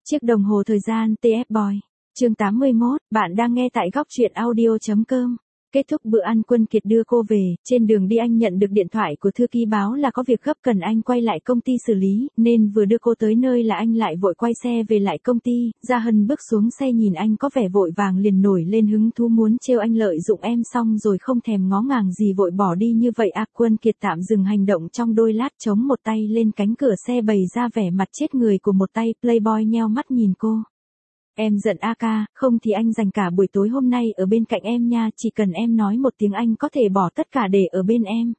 Chiếc đồng hồ thời gian TF Boy. Chương 81, bạn đang nghe tại góc truyện audio.com. Kết thúc bữa ăn Quân Kiệt đưa cô về, trên đường đi anh nhận được điện thoại của thư ký báo là có việc gấp cần anh quay lại công ty xử lý, nên vừa đưa cô tới nơi là anh lại vội quay xe về lại công ty. Gia Hân bước xuống xe nhìn anh có vẻ vội vàng liền nổi lên hứng thú muốn trêu anh lợi dụng em xong rồi không thèm ngó ngàng gì vội bỏ đi như vậy à. Quân Kiệt tạm dừng hành động trong đôi lát chống một tay lên cánh cửa xe bày ra vẻ mặt chết người của một tay playboy nheo mắt nhìn cô. Em giận a ca, không thì anh dành cả buổi tối hôm nay ở bên cạnh em nha, chỉ cần em nói một tiếng anh có thể bỏ tất cả để ở bên em.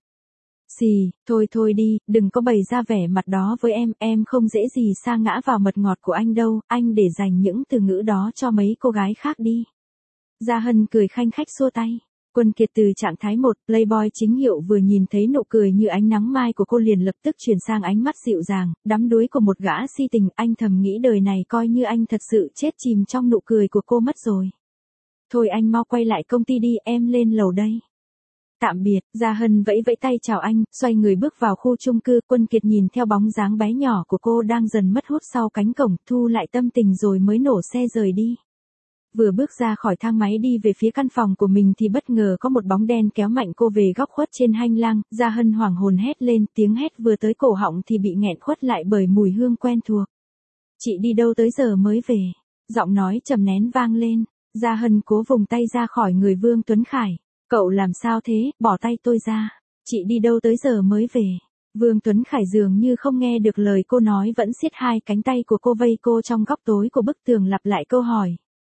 Xì, thôi đi, đừng có bày ra vẻ mặt đó với em không dễ gì sa ngã vào mật ngọt của anh đâu, anh để dành những từ ngữ đó cho mấy cô gái khác đi. Gia Hân cười khanh khách xua tay. Quân Kiệt từ trạng thái một playboy chính hiệu vừa nhìn thấy nụ cười như ánh nắng mai của cô liền lập tức chuyển sang ánh mắt dịu dàng, đắm đuối của một gã si tình. Anh thầm nghĩ đời này coi như anh thật sự chết chìm trong nụ cười của cô mất rồi. Thôi anh mau quay lại công ty đi, em lên lầu đây. Tạm biệt. Gia Hân vẫy vẫy tay chào anh, xoay người bước vào khu chung cư. Quân Kiệt nhìn theo bóng dáng bé nhỏ của cô đang dần mất hút sau cánh cổng, thu lại tâm tình rồi mới nổ xe rời đi. Vừa bước ra khỏi thang máy đi về phía căn phòng của mình thì bất ngờ có một bóng đen kéo mạnh cô về góc khuất trên hành lang. Gia Hân hoảng hồn hét lên, tiếng hét vừa tới cổ họng thì bị nghẹn khuất lại bởi mùi hương quen thuộc. Chị đi đâu tới giờ mới về? Giọng nói trầm nén vang lên. Gia Hân cố vùng tay ra khỏi người Vương Tuấn Khải. Cậu làm sao thế, bỏ tay tôi ra. Chị đi đâu tới giờ mới về? Vương Tuấn Khải dường như không nghe được lời cô nói vẫn siết hai cánh tay của cô vây cô trong góc tối của bức tường lặp lại câu hỏi.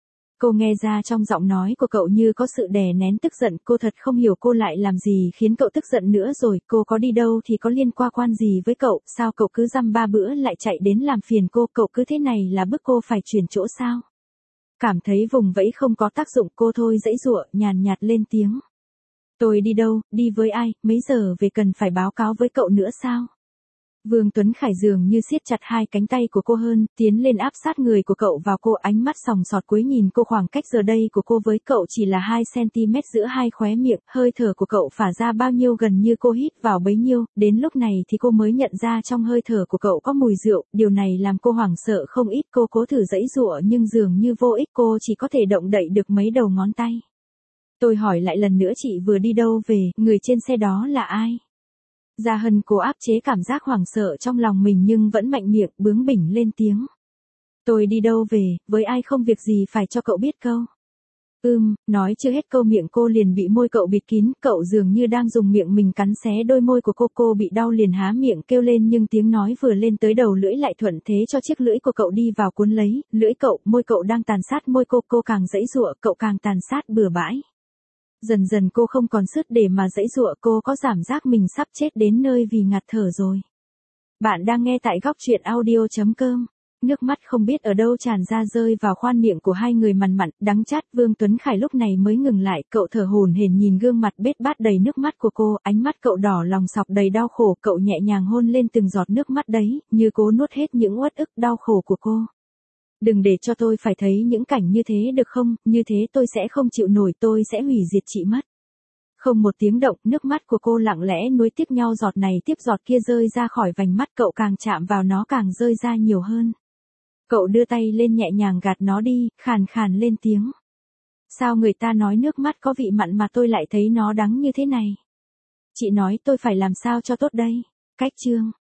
Cô nghe ra trong giọng nói của cậu như có sự đè nén tức giận, cô thật không hiểu cô lại làm gì khiến cậu tức giận nữa rồi, cô có đi đâu thì có liên quan gì với cậu, sao cậu cứ dăm ba bữa lại chạy đến làm phiền cô, cậu cứ thế này là bức cô phải chuyển chỗ sao? Cảm thấy vùng vẫy không có tác dụng cô thôi giãy giụa, nhàn nhạt lên tiếng. Tôi đi đâu, đi với ai, mấy giờ về cần phải báo cáo với cậu nữa sao? Vương Tuấn Khải dường như siết chặt hai cánh tay của cô hơn, tiến lên áp sát người của cậu vào cô, ánh mắt sòng sọt cuối nhìn cô. Khoảng cách giờ đây của cô với cậu chỉ là 2 cm giữa hai khóe miệng, hơi thở của cậu phả ra bao nhiêu gần như cô hít vào bấy nhiêu, đến lúc này thì cô mới nhận ra trong hơi thở của cậu có mùi rượu, điều này làm cô hoảng sợ không ít. Cô cố thử giãy giụa nhưng dường như vô ích, cô chỉ có thể động đậy được mấy đầu ngón tay. Tôi hỏi lại lần nữa, chị vừa đi đâu về, người trên xe đó là ai? Gia Hân cố áp chế cảm giác hoảng sợ trong lòng mình nhưng vẫn mạnh miệng bướng bỉnh lên tiếng. Tôi đi đâu về, với ai không việc gì phải cho cậu biết câu. Nói chưa hết câu miệng cô liền bị môi cậu bịt kín, cậu dường như đang dùng miệng mình cắn xé đôi môi của cô bị đau liền há miệng kêu lên nhưng tiếng nói vừa lên tới đầu lưỡi lại thuận thế cho chiếc lưỡi của cậu đi vào cuốn lấy, lưỡi cậu, môi cậu đang tàn sát môi cô càng giãy giụa, cậu càng tàn sát bừa bãi. Dần dần cô không còn sức để mà giãy giụa, cô có cảm giác mình sắp chết đến nơi vì ngạt thở rồi. Bạn đang nghe tại góc truyện audio.com. Nước mắt không biết ở đâu tràn ra rơi vào khoang miệng của hai người mằn mặn, đắng chát. Vương Tuấn Khải lúc này mới ngừng lại, cậu thở hổn hển nhìn gương mặt bết bát đầy nước mắt của cô, ánh mắt cậu đỏ lòng sọc đầy đau khổ, cậu nhẹ nhàng hôn lên từng giọt nước mắt đấy, như cố nuốt hết những uất ức đau khổ của cô. Đừng để cho tôi phải thấy những cảnh như thế được không, như thế tôi sẽ không chịu nổi, tôi sẽ hủy diệt chị mất. Không một tiếng động, nước mắt của cô lặng lẽ nối tiếp nhau, giọt này tiếp giọt kia rơi ra khỏi vành mắt, cậu càng chạm vào nó càng rơi ra nhiều hơn. Cậu đưa tay lên nhẹ nhàng gạt nó đi, khàn khàn lên tiếng. Sao người ta nói nước mắt có vị mặn mà tôi lại thấy nó đắng như thế này? Chị nói tôi phải làm sao cho tốt đây? Cách chương.